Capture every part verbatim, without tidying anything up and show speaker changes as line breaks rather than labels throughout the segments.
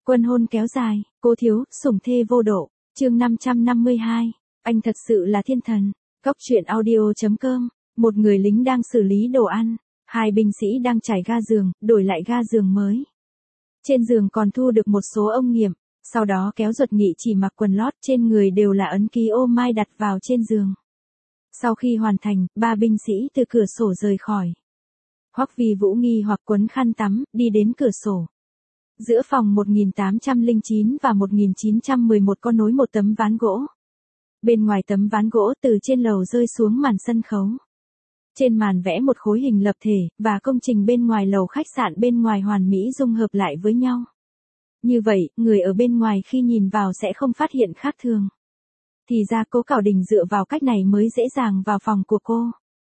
Quân hôn kéo dài, cố thiếu, sủng thê vô độ, chương năm trăm năm mươi hai, anh thật sự là thiên thần. Cóc truyện audio chấm com, một người lính đang xử lý đồ ăn, hai binh sĩ đang trải ga giường, đổi lại ga giường mới. Trên giường còn thu được một số ông nghiệm, sau đó kéo Duật Nghị chỉ mặc quần lót, trên người đều là ấn ký ô mai đặt vào trên giường. Sau khi hoàn thành, ba binh sĩ từ cửa sổ rời khỏi. Hoắc Vi Vũ nghi hoặc quấn khăn tắm, đi đến cửa sổ. Giữa phòng một nghìn tám trăm lẻ chín và một nghìn chín trăm mười một có nối một tấm ván gỗ. Bên ngoài tấm ván gỗ từ trên lầu rơi xuống màn sân khấu. Trên màn vẽ một khối hình lập thể, và công trình bên ngoài lầu khách sạn bên ngoài hoàn mỹ dung hợp lại với nhau. Như vậy, người ở bên ngoài khi nhìn vào sẽ không phát hiện khác thường. Thì ra Cố Cảo Đình dựa vào cách này mới dễ dàng vào phòng của cô.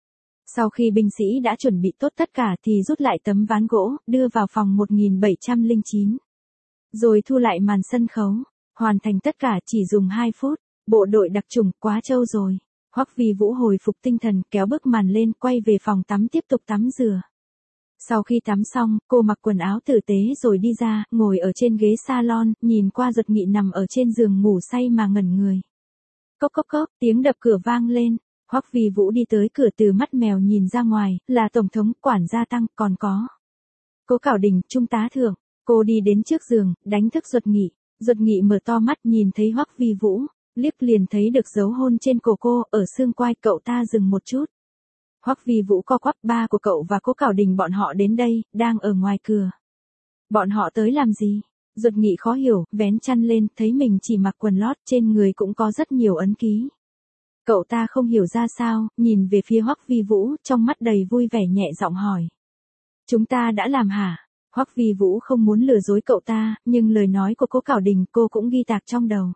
Sau khi binh sĩ đã chuẩn bị tốt tất cả thì rút lại tấm ván gỗ, đưa vào phòng một nghìn bảy trăm lẻ chín. Rồi thu lại màn sân khấu. Hoàn thành tất cả chỉ dùng hai phút. Bộ đội đặc chủng quá trâu rồi. Hoắc Vi Vũ hồi phục tinh thần, kéo bức màn lên, quay về phòng tắm tiếp tục tắm rửa. Sau khi tắm xong, cô mặc quần áo tử tế rồi đi ra, ngồi ở trên ghế salon, nhìn qua Duật Nghị nằm ở trên giường ngủ say mà ngẩn người. Cốc cốc cốc, tiếng đập cửa vang lên. Hoắc Vi Vũ đi tới cửa, từ mắt mèo nhìn ra ngoài, là Tổng thống, quản gia Tăng, còn có Cố Cảo Đình, Trung tá Thượng. Cô đi đến trước giường, đánh thức Duật Nghị. Duật Nghị mở to mắt nhìn thấy Hoắc Vi Vũ, liếc liền thấy được dấu hôn trên cổ cô, ở xương quai. Cậu ta dừng một chút. Hoắc Vi Vũ co quắp, ba của cậu và Cố Cảo Đình bọn họ đến đây, đang ở ngoài cửa. Bọn họ tới làm gì? Duật Nghị khó hiểu, vén chăn lên, thấy mình chỉ mặc quần lót, trên người cũng có rất nhiều ấn ký. Cậu ta không hiểu ra sao, nhìn về phía Hoắc Vi Vũ, trong mắt đầy vui vẻ, nhẹ giọng hỏi. Chúng ta đã làm hả? Hoắc Vi Vũ không muốn lừa dối cậu ta, nhưng lời nói của Cố Cảo Đình cô cũng ghi tạc trong đầu.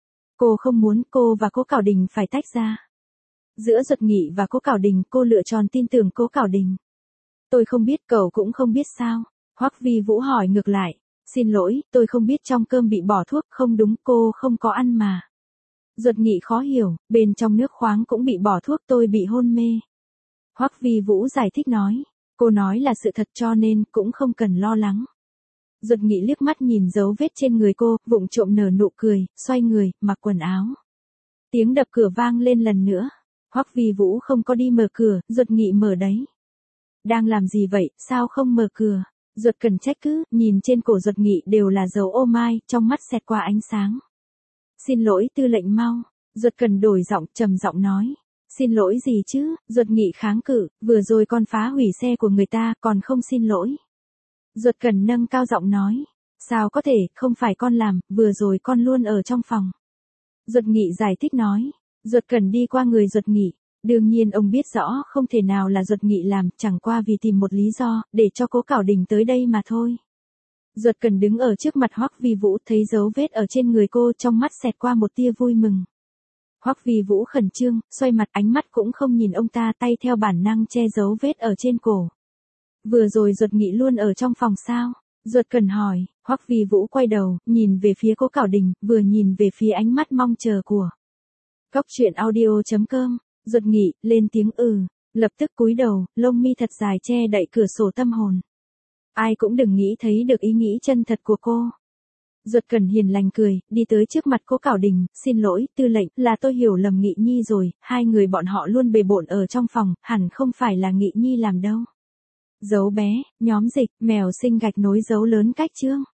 Cô không muốn cô và Cố Cảo Đình phải tách ra. Giữa Duật Nghị và Cố Cảo Đình, cô lựa chọn tin tưởng Cố Cảo Đình. Tôi không biết, cậu cũng không biết sao? Hoắc Vi Vũ hỏi ngược lại. Xin lỗi, tôi không biết trong cơm bị bỏ thuốc. Không đúng, cô không có ăn mà. Duật Nghị khó hiểu, bên trong nước khoáng cũng bị bỏ thuốc, tôi bị hôn mê. Hoắc Vi Vũ giải thích nói. Cô nói là sự thật cho nên cũng không cần lo lắng. Duật Nghị liếc mắt nhìn dấu vết trên người cô, vụng trộm nở nụ cười, xoay người, mặc quần áo. Tiếng đập cửa vang lên lần nữa. Hoắc Vi Vũ không có đi mở cửa, Duật Nghị mở đấy. Đang làm gì vậy, sao không mở cửa? Duật Cần trách cứ, nhìn trên cổ Duật Nghị đều là dấu ô mai, trong mắt xẹt qua ánh sáng. Xin lỗi tư lệnh mau. Duật Cần đổi giọng, trầm giọng nói. Xin lỗi gì chứ? Duật Nghị kháng cự, vừa rồi con phá hủy xe của người ta, còn không xin lỗi. Duật Cần nâng cao giọng nói. Sao có thể, không phải con làm, vừa rồi con luôn ở trong phòng. Duật Nghị giải thích nói. Duật Cần đi qua người Duật Nghị. Đương nhiên ông biết rõ không thể nào là Duật Nghị làm, chẳng qua vì tìm một lý do, để cho Cố Cảo Đình tới đây mà thôi. Duật Cần đứng ở trước mặt Hoắc Vi Vũ, thấy dấu vết ở trên người cô, trong mắt xẹt qua một tia vui mừng. Hoắc Vi Vũ khẩn trương, xoay mặt, ánh mắt cũng không nhìn ông ta, tay theo bản năng che dấu vết ở trên cổ. Vừa rồi Duật Nghị luôn ở trong phòng sao? Duật Cần hỏi. Hoắc Vi Vũ quay đầu, nhìn về phía Cố Cảo Đình, vừa nhìn về phía ánh mắt mong chờ của Cóc truyện audio chấm com. Duật Nghị lên tiếng ừ, lập tức cúi đầu, lông mi thật dài che đậy cửa sổ tâm hồn. Ai cũng đừng nghĩ thấy được ý nghĩ chân thật của cô. Duật Cần hiền lành cười, đi tới trước mặt Cố Cảo Đình. Xin lỗi, tư lệnh, là tôi hiểu lầm Nghị Nhi rồi, hai người bọn họ luôn bề bộn ở trong phòng, hẳn không phải là Nghị Nhi làm đâu. Dấu bé, nhóm dịch, mèo sinh gạch nối dấu lớn cách chương.